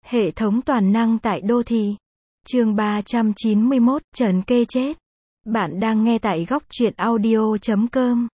Hệ thống toàn năng tại đô thị. Chương 391, Trần Kê chết. Bạn đang nghe tại góc truyện audio.com.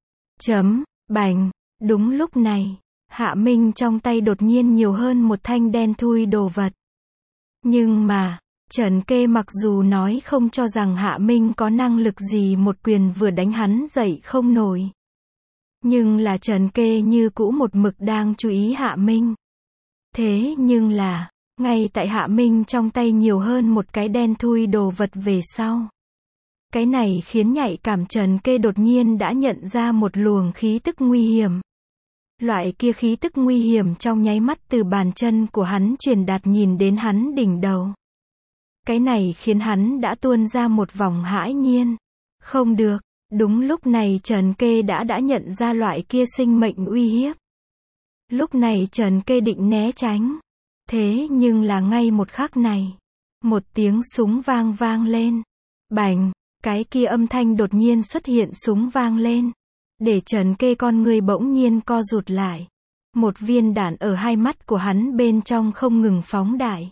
Bành. Đúng lúc này, Hạ Minh trong tay đột nhiên nhiều hơn một thanh đen thui đồ vật. Nhưng mà, Trần Kê mặc dù nói không cho rằng Hạ Minh có năng lực gì một quyền vừa đánh hắn dậy không nổi. Nhưng là Trần Kê như cũ một mực đang chú ý Hạ Minh. Thế nhưng là, ngay tại Hạ Minh trong tay nhiều hơn một cái đen thui đồ vật về sau. Cái này khiến nhạy cảm Trần Kê đột nhiên đã nhận ra một luồng khí tức nguy hiểm. Loại kia khí tức nguy hiểm trong nháy mắt từ bàn chân của hắn truyền đạt nhìn đến hắn đỉnh đầu. Cái này khiến hắn đã tuôn ra một vòng hãi nhiên. Không được, đúng lúc này Trần Kê đã nhận ra loại kia sinh mệnh uy hiếp. Lúc này Trần Kê định né tránh. Thế nhưng là ngay một khắc này, một tiếng súng vang lên. Bành, cái kia âm thanh đột nhiên xuất hiện súng vang lên. Để Trần Kê con người bỗng nhiên co rụt lại. Một viên đạn ở hai mắt của hắn bên trong không ngừng phóng đại.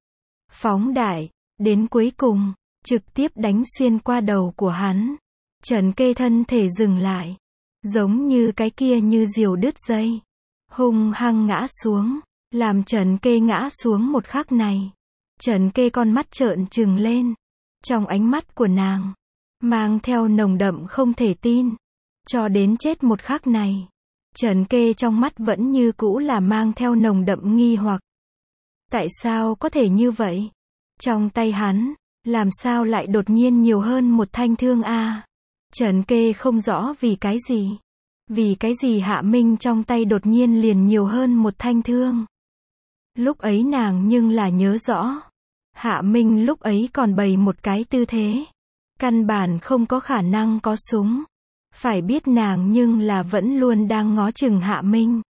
Phóng đại, đến cuối cùng, trực tiếp đánh xuyên qua đầu của hắn. Trần Kê thân thể dừng lại. Giống như cái kia như diều đứt dây. Hung hăng ngã xuống. Làm Trần Kê ngã xuống một khắc này. Trần Kê con mắt trợn trừng lên. Trong ánh mắt của nàng, mang theo nồng đậm không thể tin. Cho đến chết một khắc này, Trần Kê trong mắt vẫn như cũ là mang theo nồng đậm nghi hoặc. Tại sao có thể như vậy? Trong tay hắn, làm sao lại đột nhiên nhiều hơn một thanh thương a? Trần Kê không rõ vì cái gì. Vì cái gì Hạ Minh trong tay đột nhiên liền nhiều hơn một thanh thương. Lúc ấy nàng nhưng là nhớ rõ. Hạ Minh lúc ấy còn bày một cái tư thế. Căn bản không có khả năng có súng. Phải biết nàng nhưng là vẫn luôn đang ngó chừng Hạ Minh.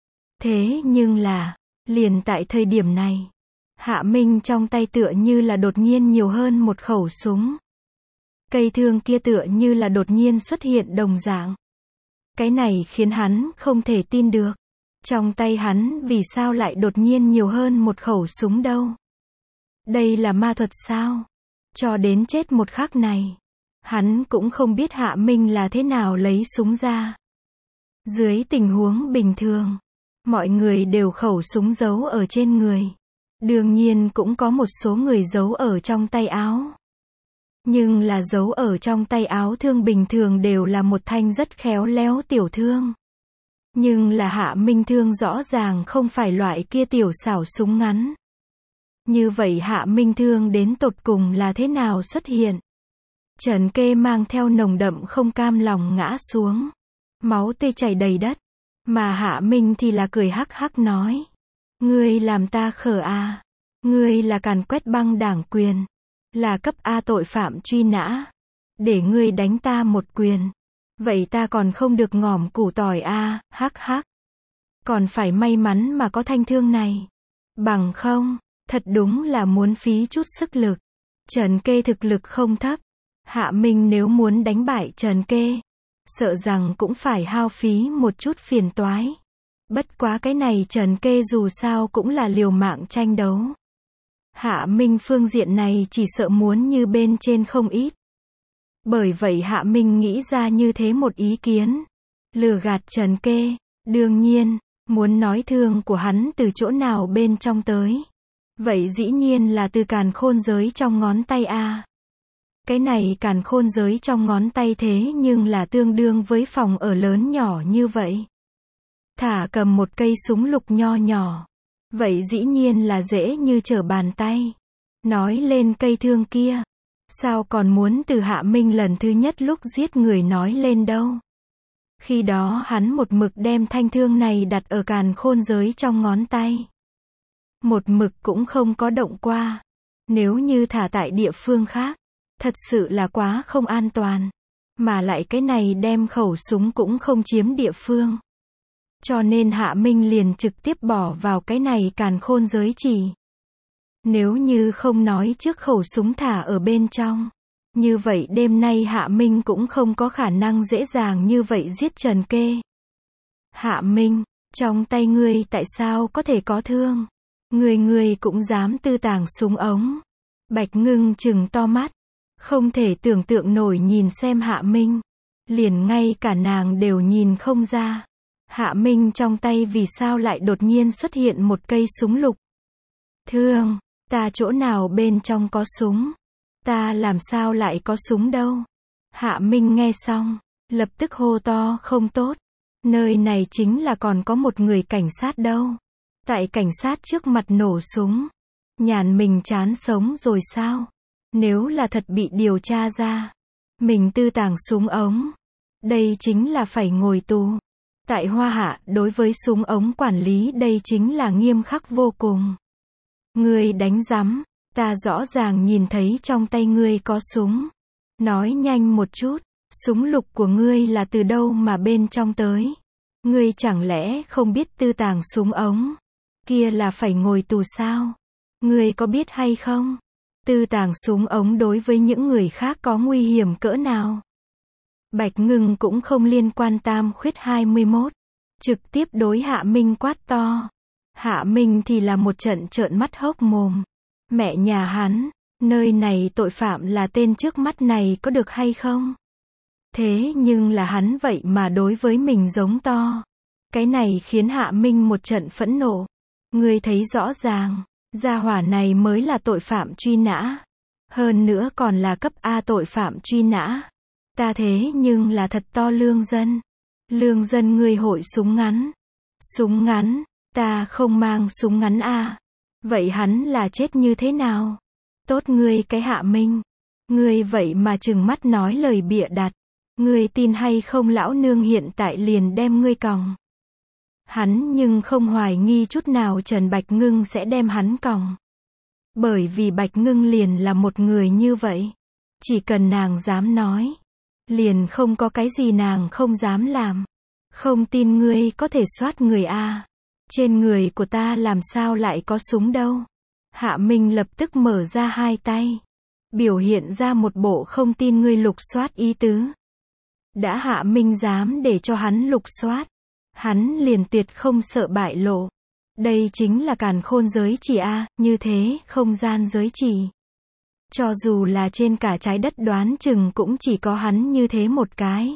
Thế nhưng là, liền tại thời điểm này, Hạ Minh trong tay tựa như là đột nhiên nhiều hơn một khẩu súng. Cây thương kia tựa như là đột nhiên xuất hiện đồng dạng. Cái này khiến hắn không thể tin được. Trong tay hắn vì sao lại đột nhiên nhiều hơn một khẩu súng đâu? Đây là ma thuật sao? Cho đến chết một khắc này, hắn cũng không biết Hạ Minh là thế nào lấy súng ra. Dưới tình huống bình thường, mọi người đều khẩu súng giấu ở trên người. Đương nhiên cũng có một số người giấu ở trong tay áo. Nhưng là giấu ở trong tay áo thương bình thường đều là một thanh rất khéo léo tiểu thương. Nhưng là Hạ Minh thương rõ ràng không phải loại kia tiểu xảo súng ngắn. Như vậy Hạ Minh thương đến tột cùng là thế nào xuất hiện? Trần Kê mang theo nồng đậm không cam lòng ngã xuống. Máu tươi chảy đầy đất. Mà Hạ Minh thì là cười hắc hắc nói. Ngươi làm ta khờ à? Ngươi là càn quét băng đảng quyền. Là cấp A tội phạm truy nã. Để ngươi đánh ta một quyền. Vậy ta còn không được ngỏm củ tỏi a, hắc hắc. Còn phải may mắn mà có thanh thương này. Bằng không, thật đúng là muốn phí chút sức lực. Trần Kê thực lực không thấp. Hạ Minh nếu muốn đánh bại Trần Kê, sợ rằng cũng phải hao phí một chút phiền toái. Bất quá cái này Trần Kê dù sao cũng là liều mạng tranh đấu. Hạ Minh phương diện này chỉ sợ muốn như bên trên không ít. Bởi vậy Hạ Minh nghĩ ra như thế một ý kiến. Lừa gạt Trần Kê. Đương nhiên, muốn nói thương của hắn từ chỗ nào bên trong tới. Vậy dĩ nhiên là từ càn khôn giới trong ngón tay a. Cái này càn khôn giới trong ngón tay thế nhưng là tương đương với phòng ở lớn nhỏ như vậy. Thả cầm một cây súng lục nho nhỏ. Vậy dĩ nhiên là dễ như trở bàn tay. Nói lên cây thương kia. Sao còn muốn từ Hạ Minh lần thứ nhất lúc giết người nói lên đâu. Khi đó hắn một mực đem thanh thương này đặt ở càn khôn giới trong ngón tay. Một mực cũng không có động qua. Nếu như thả tại địa phương khác, thật sự là quá không an toàn. Mà lại cái này đem khẩu súng cũng không chiếm địa phương. Cho nên Hạ Minh liền trực tiếp bỏ vào cái này càn khôn giới chỉ. Nếu như không nói trước khẩu súng thả ở bên trong, như vậy đêm nay Hạ Minh cũng không có khả năng dễ dàng như vậy giết Trần Kê. Hạ Minh, trong tay ngươi tại sao có thể có thương? Ngươi cũng dám tư tàng súng ống. Bạch Ngưng trừng to mắt, không thể tưởng tượng nổi nhìn xem Hạ Minh. Liền ngay cả nàng đều nhìn không ra. Hạ Minh trong tay vì sao lại đột nhiên xuất hiện một cây súng lục. Thương, ta chỗ nào bên trong có súng? Ta làm sao lại có súng đâu? Hạ Minh nghe xong, lập tức hô to, không tốt. Nơi này chính là còn có một người cảnh sát đâu. Tại cảnh sát trước mặt nổ súng. Nhàn mình chán sống rồi sao? Nếu là thật bị điều tra ra, mình tư tàng súng ống, đây chính là phải ngồi tù. Tại Hoa Hạ, đối với súng ống quản lý đây chính là nghiêm khắc vô cùng. Ngươi đánh rắm, ta rõ ràng nhìn thấy trong tay ngươi có súng. Nói nhanh một chút, súng lục của ngươi là từ đâu mà bên trong tới? Ngươi chẳng lẽ không biết tư tàng súng ống? Kia là phải ngồi tù sao? Ngươi có biết hay không? Tư tàng súng ống đối với những người khác có nguy hiểm cỡ nào? Bạch Ngưng cũng không liên quan tam khuyết 21. Trực tiếp đối Hạ Minh quát to. Hạ Minh thì là một trận trợn mắt hốc mồm. Mẹ nhà hắn, nơi này tội phạm là tên trước mắt này có được hay không? Thế nhưng là hắn vậy mà đối với mình giống to. Cái này khiến Hạ Minh một trận phẫn nộ. Ngươi thấy rõ ràng, gia hỏa này mới là tội phạm truy nã. Hơn nữa còn là cấp A tội phạm truy nã. Ta thế nhưng là thật to lương dân. Lương dân ngươi hội súng ngắn. Súng ngắn, ta không mang súng ngắn à. Vậy hắn là chết như thế nào? Tốt ngươi cái Hạ Minh. Ngươi vậy mà trừng mắt nói lời bịa đặt. Ngươi tin hay không lão nương hiện tại liền đem ngươi còng. Hắn nhưng không hoài nghi chút nào Trần Bạch Ngưng sẽ đem hắn còng. Bởi vì Bạch Ngưng liền là một người như vậy. Chỉ cần nàng dám nói, liền không có cái gì nàng không dám làm. Không tin ngươi có thể soát người a. Trên người của ta làm sao lại có súng đâu. Hạ Minh lập tức mở ra hai tay, biểu hiện ra một bộ không tin ngươi lục soát ý tứ. Đã Hạ Minh dám để cho hắn lục soát, hắn liền tuyệt không sợ bại lộ. Đây chính là càn khôn giới chỉ a, như thế, không gian giới chỉ. Cho dù là trên cả trái đất đoán chừng cũng chỉ có hắn như thế một cái.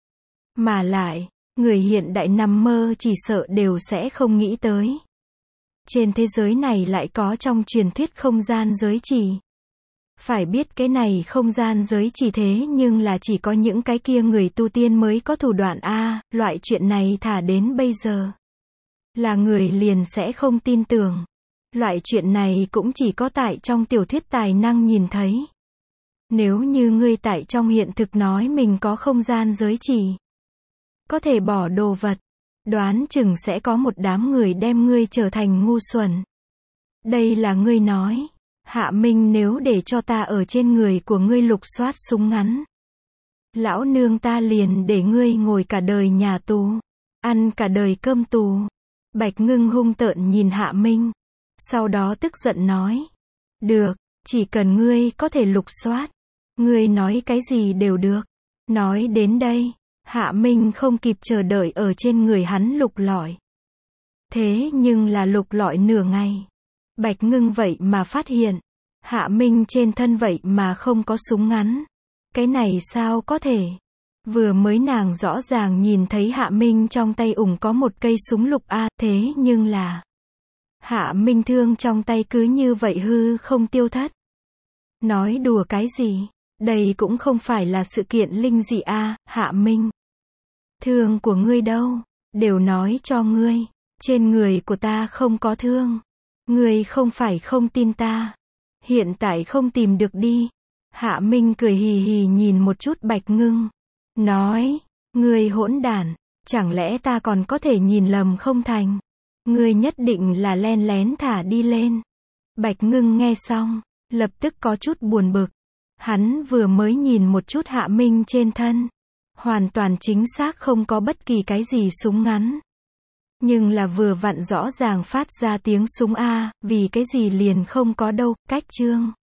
Mà lại, người hiện đại nằm mơ chỉ sợ đều sẽ không nghĩ tới. Trên thế giới này lại có trong truyền thuyết không gian giới chỉ. Phải biết cái này không gian giới chỉ thế nhưng là chỉ có những cái kia người tu tiên mới có thủ đoạn a, loại chuyện này thả đến bây giờ. Là người liền sẽ không tin tưởng. Loại chuyện này cũng chỉ có tại trong tiểu thuyết tài năng nhìn thấy. Nếu như ngươi tại trong hiện thực nói mình có không gian giới chỉ, có thể bỏ đồ vật, đoán chừng sẽ có một đám người đem ngươi trở thành ngu xuẩn. Đây là ngươi nói. Hạ Minh nếu để cho ta ở trên người của ngươi lục soát súng ngắn, lão nương ta liền để ngươi ngồi cả đời nhà tù, ăn cả đời cơm tù. Bạch Ngưng hung tợn nhìn Hạ Minh, sau đó tức giận nói. Được, chỉ cần ngươi có thể lục soát, ngươi nói cái gì đều được. Nói đến đây, Hạ Minh không kịp chờ đợi ở trên người hắn lục lọi. Thế nhưng là lục lọi nửa ngày, Bạch Ngưng vậy mà phát hiện, Hạ Minh trên thân vậy mà không có súng ngắn. Cái này sao có thể? Vừa mới nàng rõ ràng nhìn thấy Hạ Minh trong tay ủng có một cây súng lục a, thế nhưng là Hạ Minh thương trong tay cứ như vậy hư không tiêu thất. Nói đùa cái gì? Đây cũng không phải là sự kiện linh dị a, Hạ Minh. Thương của ngươi đâu? Đều nói cho ngươi, trên người của ta không có thương. Ngươi không phải không tin ta. Hiện tại không tìm được đi. Hạ Minh cười hì hì nhìn một chút Bạch Ngưng. Nói, ngươi hỗn đản, chẳng lẽ ta còn có thể nhìn lầm không thành? Ngươi nhất định là len lén thả đi lên. Bạch Ngưng nghe xong, lập tức có chút buồn bực. Hắn vừa mới nhìn một chút Hạ Minh trên thân. Hoàn toàn chính xác không có bất kỳ cái gì súng ngắn. Nhưng là vừa vặn rõ ràng phát ra tiếng súng a, vì cái gì liền không có đâu, cách chương.